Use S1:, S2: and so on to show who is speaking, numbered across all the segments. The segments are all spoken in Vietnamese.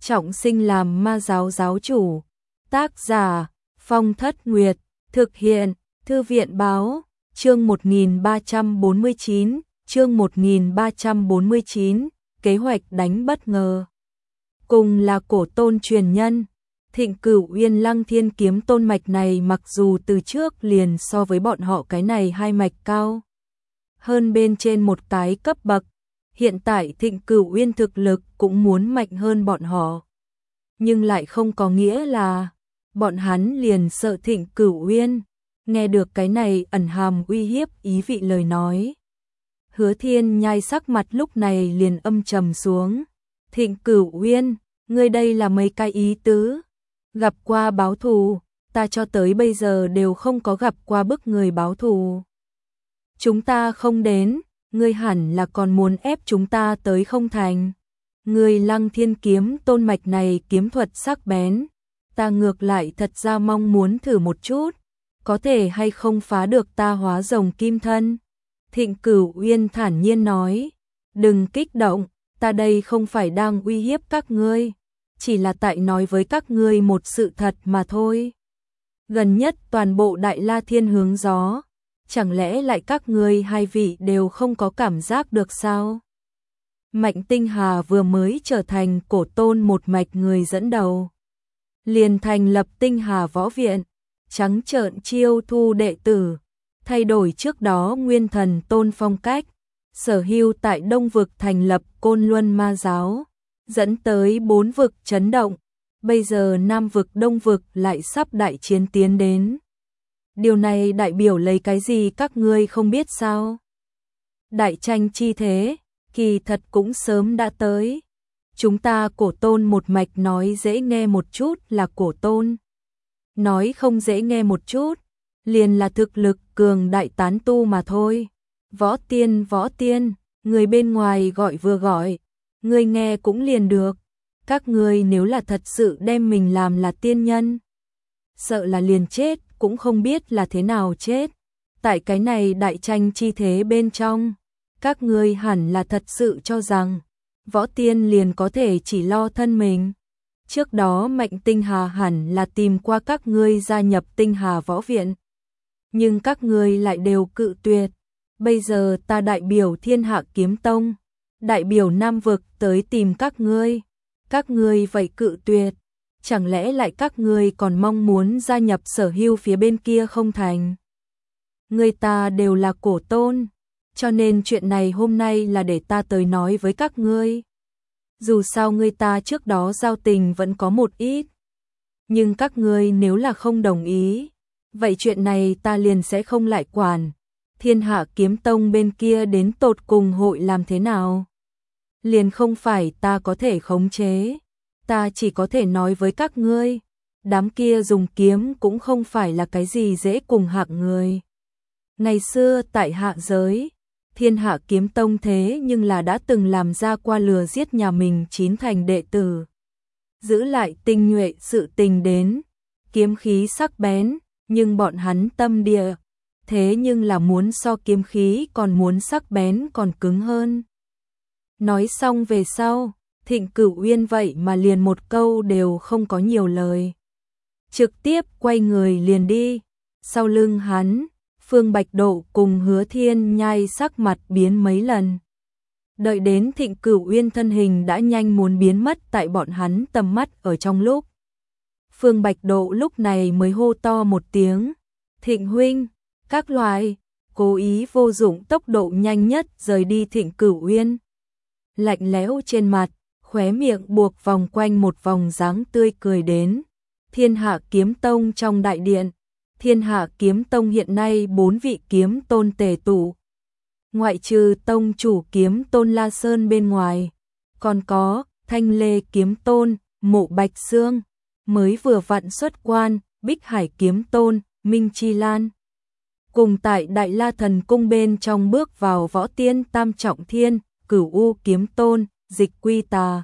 S1: trọng sinh làm ma giáo giáo chủ. Tác giả Phong Thất Nguyệt. Thực hiện Thư viện Báo. Chương 1349. Chương 1349. Kế hoạch đánh bất ngờ. Cùng là cổ tôn truyền nhân, Thịnh Cửu Uyên Lăng Thiên Kiếm Tôn mạch này mặc dù từ trước liền so với bọn họ cái này hai mạch cao hơn bên trên một cái cấp bậc, hiện tại Thịnh Cửu Uyên thực lực cũng muốn mạnh hơn bọn họ. Nhưng lại không có nghĩa là bọn hắn liền sợ Thịnh Cửu Uyên. Nghe được cái này ẩn hàm uy hiếp ý vị lời nói, Hứa Thiên Nhai sắc mặt lúc này liền âm trầm xuống. Thịnh Cửu Uyên, ngươi đây là mấy cái ý tứ? Gặp qua báo thù, ta cho tới bây giờ đều không có gặp qua bức người báo thù. Chúng ta không đến, ngươi hẳn là còn muốn ép chúng ta tới không thành. Ngươi Lăng Thiên Kiếm Tôn mạch này kiếm thuật sắc bén, ta ngược lại thật ra mong muốn thử một chút, có thể hay không phá được ta hóa rồng kim thân. Thịnh Cửu Uyên thản nhiên nói, đừng kích động, ta đây không phải đang uy hiếp các ngươi, chỉ là tại nói với các ngươi một sự thật mà thôi. Gần nhất toàn bộ Đại La Thiên hướng gió, chẳng lẽ lại các ngươi hai vị đều không có cảm giác được sao? Mạnh Tinh Hà vừa mới trở thành cổ tôn một mạch người dẫn đầu, liền thành lập Tinh Hà Võ Viện, trắng trợn chiêu thu đệ tử, thay đổi trước đó Nguyên Thần Tôn phong cách, sở hữu tại Đông vực thành lập Côn Luân Ma giáo, dẫn tới 4 vực chấn động, bây giờ Nam vực Đông vực lại sắp đại chiến tiến đến. Điều này đại biểu lấy cái gì các ngươi không biết sao? Đại tranh chi thế, kỳ thật cũng sớm đã tới. Chúng ta cổ tôn một mạch nói dễ nghe một chút là cổ tôn, nói không dễ nghe một chút, liền là thực lực cường đại tán tu mà thôi. Võ tiên, người bên ngoài gọi vừa gọi, người nghe cũng liền được. Các ngươi nếu là thật sự đem mình làm là tiên nhân, sợ là liền chết cũng không biết là thế nào chết. Tại cái này đại tranh chi thế bên trong, các ngươi hẳn là thật sự cho rằng võ tiên liền có thể chỉ lo thân mình. Trước đó Mạnh Tinh Hà hẳn là tìm qua các ngươi gia nhập Tinh Hà Võ Viện, nhưng các ngươi lại đều cự tuyệt. Bây giờ ta đại biểu Thiên Hạ Kiếm Tông, đại biểu Nam vực tới tìm các ngươi vậy cự tuyệt, chẳng lẽ lại các ngươi còn mong muốn gia nhập sở hữu phía bên kia không thành? Người ta đều là cổ tôn, cho nên chuyện này hôm nay là để ta tới nói với các ngươi. Dù sao người ta trước đó giao tình vẫn có một ít, nhưng các ngươi nếu là không đồng ý, vậy chuyện này ta liền sẽ không lại quản. Thiên Hạ Kiếm Tông bên kia đến tột cùng hội làm thế nào, liền không phải ta có thể khống chế. Ta chỉ có thể nói với các ngươi, đám kia dùng kiếm cũng không phải là cái gì dễ cùng hạng người. Ngày xưa tại hạ giới, Thiên Hạ Kiếm Tông thế nhưng là đã từng làm ra qua lừa giết nhà mình 9 thành đệ tử, giữ lại tinh nhuệ sự tình đến, kiếm khí sắc bén, nhưng bọn hắn tâm địa thế nhưng là muốn so kiếm khí còn muốn sắc bén còn cứng hơn. Nói xong về sau, Thịnh Cửu Uyên vậy mà liền một câu đều không có nhiều lời, trực tiếp quay người liền đi. Sau lưng hắn, Phương Bạch Độ cùng Hứa Thiên Nhai sắc mặt biến mấy lần. Đợi đến Thịnh Cửu Uyên thân hình đã nhanh muốn biến mất tại bọn hắn tầm mắt ở trong lúc, Phương Bạch Độ lúc này mới hô to một tiếng, Thịnh huynh, các loại, cố ý vô dụng tốc độ nhanh nhất rời đi. Thịnh Cửu Uyên lạnh lẽo trên mặt, khóe miệng buộc vòng quanh một vòng dáng tươi cười đến. Thiên Hạ Kiếm Tông trong đại điện, Thiên Hạ Kiếm Tông hiện nay 4 vị kiếm tôn tề tụ, ngoại trừ tông chủ Kiếm Tôn La Sơn bên ngoài, còn có Thanh Lê Kiếm Tôn, Mộ Bạch Xương, mới vừa vặn xuất quan, Bích Hải Kiếm Tôn, Minh Chi Lan, cùng tại Đại La Thần Cung bên trong bước vào Võ Tiên Tam Trọng Thiên, Cửu U Kiếm Tôn, Dịch Quy Tà.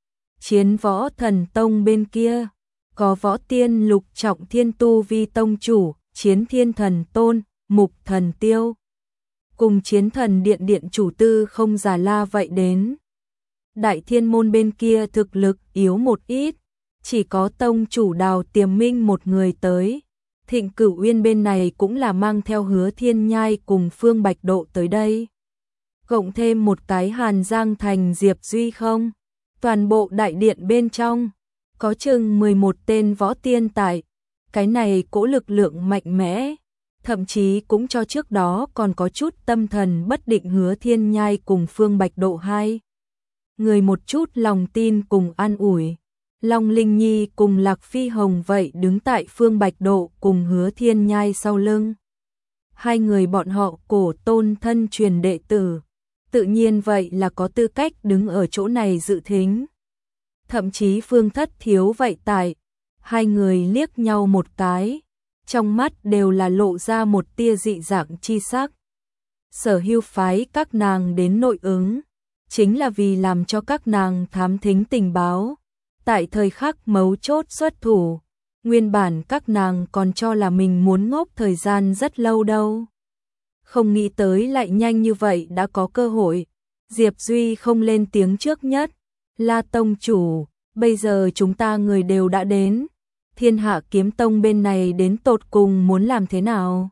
S1: Chiến Võ Thần Tông bên kia, có Võ Tiên Lục Trọng Thiên tu vi tông chủ, Chiến Thiên Thần Tôn, Mục Thần Tiêu, cùng Chiến Thần Điện điện chủ Tư Không Già La vậy đến. Đại Thiên môn bên kia thực lực yếu một ít, chỉ có tông chủ Đào Tiềm Minh một người tới. Thịnh Cửu Uyên bên này cũng là mang theo Hứa Thiên Nhai cùng Phương Bạch Độ tới đây. Cộng thêm một cái Hàn Giang Thành Diệp Duy không. Toàn bộ đại điện bên trong, có chừng 11 tên võ tiên tại. Cái này cỗ lực lượng mạnh mẽ, thậm chí cũng cho trước đó còn có chút tâm thần bất định Hứa Thiên Nhai cùng Phương Bạch Độ hai người một chút lòng tin cùng an ủi. Long Linh Nhi cùng Lạc Phi Hồng vậy đứng tại Phương Bạch Độ cùng Hứa Thiên Nhai sau lưng. Hai người bọn họ cổ tôn thân truyền đệ tử, tự nhiên vậy là có tư cách đứng ở chỗ này dự thính. Thậm chí Phương Thất Thiếu vậy tại, hai người liếc nhau một cái, trong mắt đều là lộ ra một tia dị dạng chi sắc. Sở Hưu phái các nàng đến nội ứng, chính là vì làm cho các nàng thám thính tình báo. Tại thời khắc mấu chốt xuất thủ, nguyên bản các nàng còn cho là mình muốn ngốc thời gian rất lâu đâu. Không nghĩ tới lại nhanh như vậy đã có cơ hội. Diệp Duy không lên tiếng trước nhất. La tông chủ, bây giờ chúng ta người đều đã đến. Thiên Hạ Kiếm Tông bên này đến tột cùng muốn làm thế nào?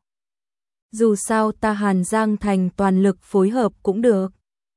S1: Dù sao ta Hàn Giang Thành toàn lực phối hợp cũng được.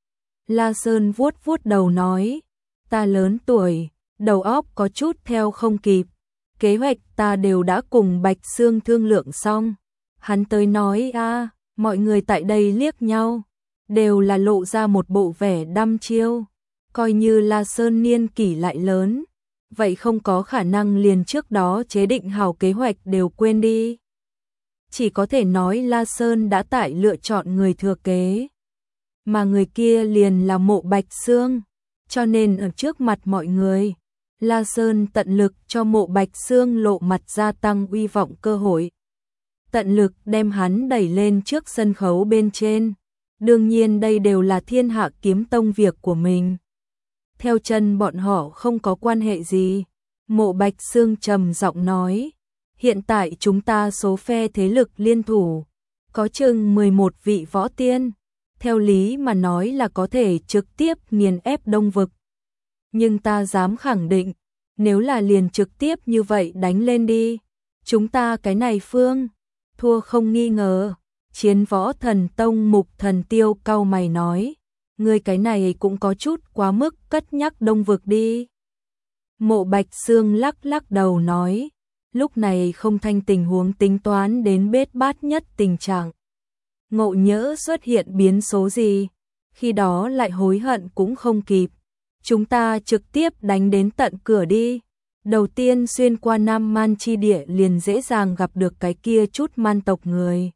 S1: La Sơn vuốt vuốt đầu nói, ta lớn tuổi, đầu óc có chút theo không kịp. Kế hoạch ta đều đã cùng Bạch Sương thương lượng xong. Hắn tới nói mọi người tại đây liếc nhau, đều là lộ ra một bộ vẻ đăm chiêu. Coi như La Sơn niên kỷ lại lớn, vậy không có khả năng liền trước đó chế định hảo kế hoạch đều quên đi. Chỉ có thể nói La Sơn đã tại lựa chọn người thừa kế, mà người kia liền là Mộ Bạch Sương, cho nên ở trước mặt mọi người, La Sơn tận lực cho Mộ Bạch Sương lộ mặt gia tăng uy vọng cơ hội. Tận lực đem hắn đẩy lên trước sân khấu bên trên. Đương nhiên đây đều là Thiên Hạ Kiếm Tông việc của mình. Theo chân bọn họ không có quan hệ gì. Mộ Bạch Sương trầm giọng nói, hiện tại chúng ta số phe thế lực liên thủ, có chừng 11 vị võ tiên. Theo lý mà nói là có thể trực tiếp nghiền ép Đông Vực. Nhưng ta dám khẳng định, nếu là liền trực tiếp như vậy đánh lên đi, chúng ta cái này phương, thua không nghi ngờ. Chiến Võ Thần Tông Mục Thần Tiêu cau mày nói, ngươi cái này cũng có chút quá mức cất nhắc Đông Vực đi. Mộ Bạch Sương lắc lắc đầu nói, lúc này không thanh tình huống tính toán đến bết bát nhất tình trạng. Ngộ nhỡ xuất hiện biến số gì, khi đó lại hối hận cũng không kịp. Chúng ta trực tiếp đánh đến tận cửa đi. Đầu tiên xuyên qua Nam Man chi địa liền dễ dàng gặp được cái kia chút man tộc người.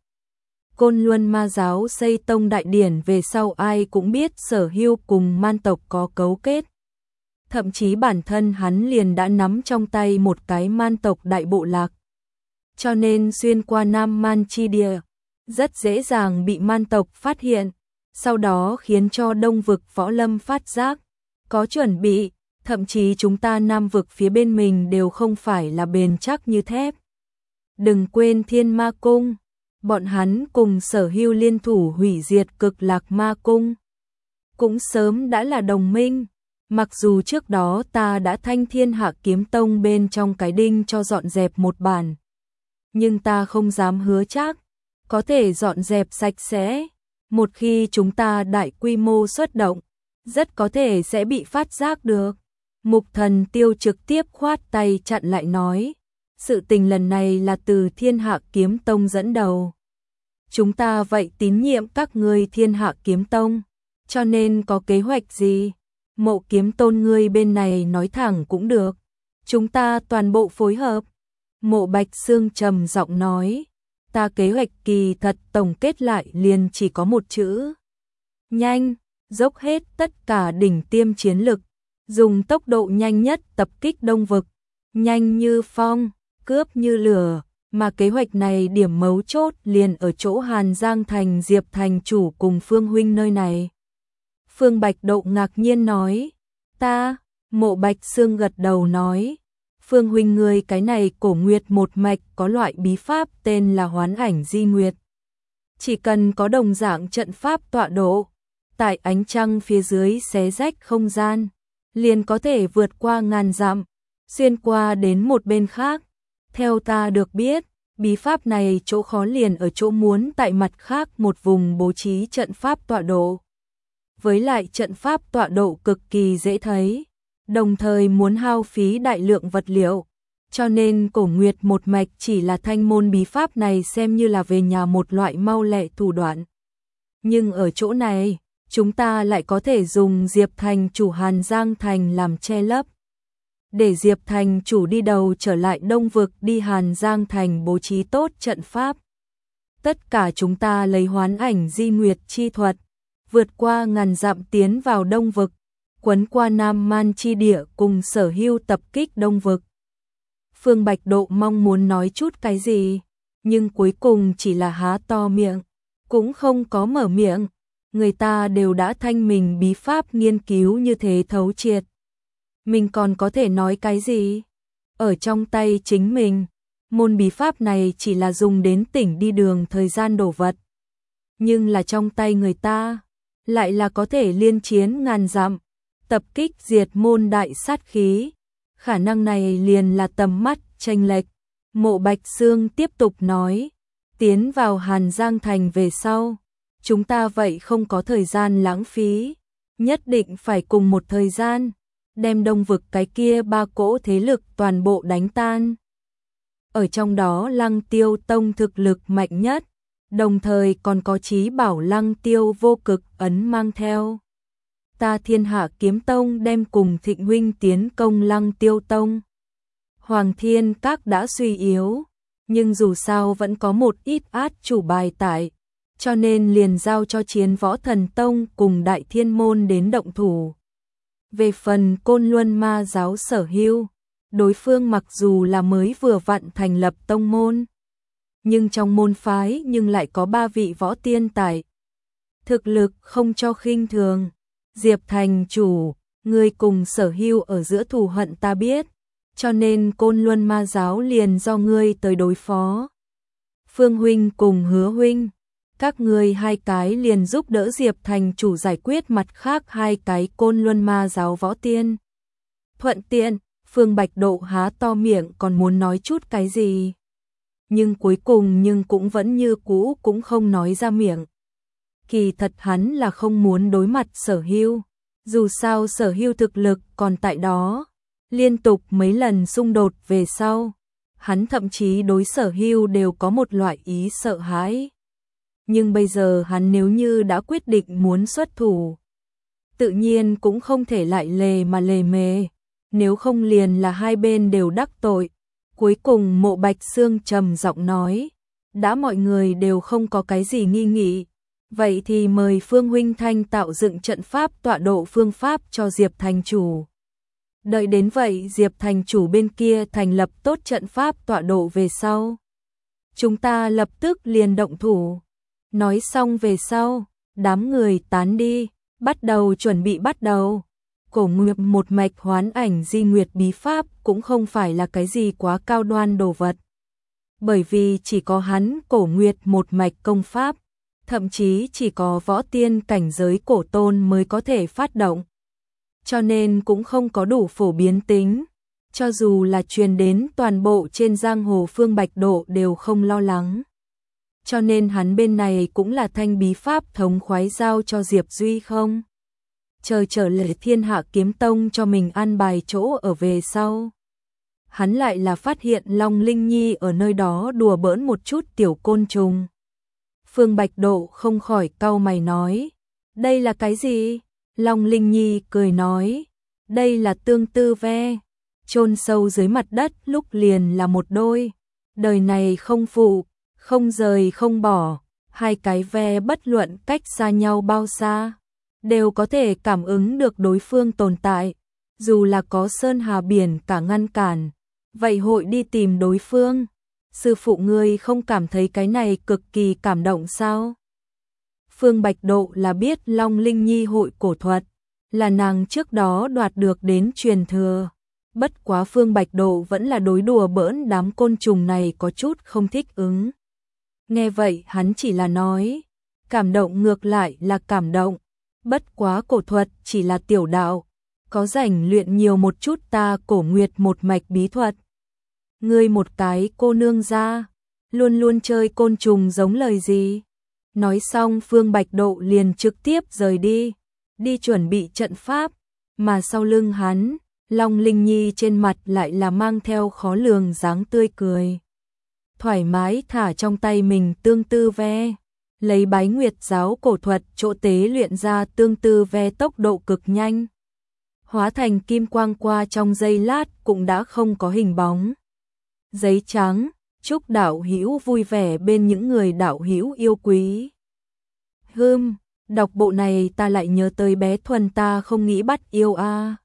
S1: Côn Luân Ma giáo xây tông đại điển về sau ai cũng biết Sở Hưu cùng man tộc có cấu kết. Thậm chí bản thân hắn liền đã nắm trong tay một cái man tộc đại bộ lạc. Cho nên xuyên qua Nam Man chi địa, rất dễ dàng bị man tộc phát hiện, sau đó khiến cho Đông Vực võ lâm phát giác, có chuẩn bị, thậm chí chúng ta Nam Vực phía bên mình đều không phải là bền chắc như thép. Đừng quên Thiên Ma Cung, bọn hắn cùng Sở Hưu liên thủ hủy diệt Cực Lạc Ma Cung, cũng sớm đã là đồng minh. Mặc dù trước đó ta đã thanh Thiên Hạ Kiếm Tông bên trong cái đinh cho dọn dẹp một bản, nhưng ta không dám hứa chắc có thể dọn dẹp sạch sẽ. Một khi chúng ta đại quy mô xuất động, rất có thể sẽ bị phát giác được. Mục Thần Tiêu trực tiếp khoát tay chặn lại nói, sự tình lần này là từ Thiên Hạ Kiếm Tông dẫn đầu. Chúng ta vậy tín nhiệm các ngươi Thiên Hạ Kiếm Tông, cho nên có kế hoạch gì, Mộ Kiếm Tôn ngươi bên này nói thẳng cũng được, chúng ta toàn bộ phối hợp. Mộ Bạch Sương trầm giọng nói, ta kế hoạch kỳ thật tổng kết lại liền chỉ có một chữ: nhanh, dốc hết tất cả đỉnh tiêm chiến lực, dùng tốc độ nhanh nhất tập kích Đông Vực, nhanh như phong, cướp như lửa. Mà kế hoạch này điểm mấu chốt liền ở chỗ Hàn Giang Thành Diệp thành chủ cùng Phương huynh nơi này. Phương Bạch Độ ngạc nhiên nói, ta. Mộ Bạch Sương gật đầu nói, Phương huynh ngươi cái này cổ nguyệt một mạch có loại bí pháp tên là Hoán Ảnh Di Nguyệt. Chỉ cần có đồng dạng trận pháp tọa độ, tại ánh trăng phía dưới xé rách không gian, liền có thể vượt qua ngàn dặm, xuyên qua đến một bên khác. Theo ta được biết, bí pháp này chỗ khó liền ở chỗ muốn tại mặt khác một vùng bố trí trận pháp tọa độ. Với lại trận pháp tọa độ cực kỳ dễ thấy, đồng thời muốn hao phí đại lượng vật liệu, cho nên Cổ Nguyệt một mạch chỉ là thanh môn bí pháp này xem như là về nhà một loại mau lẹ thủ đoạn. Nhưng ở chỗ này, chúng ta lại có thể dùng Diệp Thành chủ Hàn Giang Thành làm che lấp. Để Diệp Thành chủ đi đầu trở lại Đông Vực, đi Hàn Giang Thành bố trí tốt trận pháp. Tất cả chúng ta lấy hoán ảnh di nguyệt chi thuật, vượt qua ngàn dặm tiến vào Đông Vực, quấn qua Nam Man chi địa cùng Sở Hưu tập kích Đông Vực. Phương Bạch Độ mong muốn nói chút cái gì, nhưng cuối cùng chỉ là há to miệng, cũng không có mở miệng. Người ta đều đã thanh mình bí pháp nghiên cứu như thế thấu triệt. Mình còn có thể nói cái gì? Ở trong tay chính mình, môn bí pháp này chỉ là dùng đến tỉnh đi đường thời gian đổ vật. Nhưng là trong tay người ta, lại là có thể liên chiến ngàn dặm, tập kích diệt môn đại sát khí. Khả năng này liền là tầm mắt chênh lệch. Mộ Bạch Xương tiếp tục nói, tiến vào Hàn Giang Thành về sau, chúng ta vậy không có thời gian lãng phí, nhất định phải cùng một thời gian, đem Đông Vực cái kia ba cỗ thế lực toàn bộ đánh tan. Ở trong đó Lăng Tiêu Tông thực lực mạnh nhất, đồng thời còn có Chí Bảo Lăng Tiêu vô cực ấn mang theo. Ta Thiên Hạ Kiếm Tông đem cùng Thịnh huynh tiến công Lăng Tiêu Tông. Hoàng Thiên Các đã suy yếu, nhưng dù sao vẫn có một ít át chủ bài tại, cho nên liền giao cho Chiến Võ Thần Tông cùng Đại Thiên Môn đến động thủ. Về phần Côn Luân Ma giáo Sở Hưu, đối phương mặc dù là mới vừa vặn thành lập tông môn, nhưng trong môn phái nhưng lại có 3 vị võ tiên tại. Thực lực không cho khinh thường. Diệp Thành chủ, ngươi cùng Sở Hưu ở giữa thù hận ta biết, cho nên Côn Luân Ma giáo liền do ngươi tới đối phó. Phương huynh cùng Hứa huynh, các ngươi hai cái liền giúp đỡ Diệp Thành chủ giải quyết mặt khác 2 cái Côn Luân Ma giáo võ tiên. Thuận tiện, Phương Bạch Độ há to miệng còn muốn nói chút cái gì, nhưng cuối cùng cũng vẫn như cũ cũng không nói ra miệng. Kỳ thật hắn là không muốn đối mặt Sở Hưu, dù sao Sở Hưu thực lực còn tại đó, liên tục mấy lần xung đột về sau, hắn thậm chí đối Sở Hưu đều có một loại ý sợ hãi. Nhưng bây giờ hắn nếu như đã quyết định muốn xuất thủ, tự nhiên cũng không thể lại lề mà lề mề, nếu không liền là hai bên đều đắc tội. Cuối cùng Mộ Bạch Xương trầm giọng nói, đã mọi người đều không có cái gì nghi nghị, vậy thì mời Phương huynh thanh tạo dựng trận pháp tọa độ phương pháp cho Diệp Thành chủ. Đợi đến vậy Diệp Thành chủ bên kia thành lập tốt trận pháp tọa độ về sau, chúng ta lập tức liền động thủ. Nói xong về sau, đám người tán đi, bắt đầu chuẩn bị bắt đầu. Cổ Nguyệt một mạch hoán ảnh di nguyệt bí pháp cũng không phải là cái gì quá cao đoan đồ vật. Bởi vì chỉ có hắn Cổ Nguyệt một mạch công pháp, thậm chí chỉ có võ tiên cảnh giới cổ tôn mới có thể phát động. Cho nên cũng không có đủ phổ biến tính, cho dù là truyền đến toàn bộ trên giang hồ Phương Bạch Độ đều không lo lắng. Cho nên hắn bên này cũng là thanh bí pháp thống khoái giao cho Diệp Duy không. Chờ trở lại Thiên Hạ Kiếm Tông cho mình an bài chỗ ở về sau. Hắn lại là phát hiện Long Linh Nhi ở nơi đó đùa bỡn một chút tiểu côn trùng. Phương Bạch Độ không khỏi cau mày nói, đây là cái gì? Long Linh Nhi cười nói, đây là tương tư ve, chôn sâu dưới mặt đất lúc liền là một đôi, đời này không phụ, không rời không bỏ, hai cái ve bất luận cách xa nhau bao xa, đều có thể cảm ứng được đối phương tồn tại, dù là có sơn hà biển cả ngăn cản, vậy hội đi tìm đối phương. Sư phụ ngươi không cảm thấy cái này cực kỳ cảm động sao? Phương Bạch Độ là biết Long Linh Nhi hội cổ thuật, là nàng trước đó đoạt được đến truyền thừa. Bất quá Phương Bạch Độ vẫn là đối đùa bỡn đám côn trùng này có chút không thích ứng. Nghe vậy hắn chỉ là nói, cảm động ngược lại là cảm động, Bất quá cổ thuật chỉ là tiểu đạo, có rảnh luyện nhiều một chút ta Cổ Nguyệt một mạch bí thuật. Ngươi một cái cô nương ra, luôn luôn chơi côn trùng giống lời gì? Nói xong Phương Bạch Độ liền trực tiếp rời đi chuẩn bị trận pháp, mà sau lưng hắn, Long Linh Nhi trên mặt lại là mang theo khó lường dáng tươi cười. Thoải mái thả trong tay mình tương tư ve, lấy Bái Nguyệt giáo cổ thuật chỗ tế luyện ra tương tư ve tốc độ cực nhanh. Hóa thành kim quang qua trong giây lát cũng đã không có hình bóng. Giấy trắng, chúc đạo hữu vui vẻ bên những người đạo hữu yêu quý. Đọc bộ này ta lại nhớ tới bé Thuần ta không nghĩ bắt yêu a.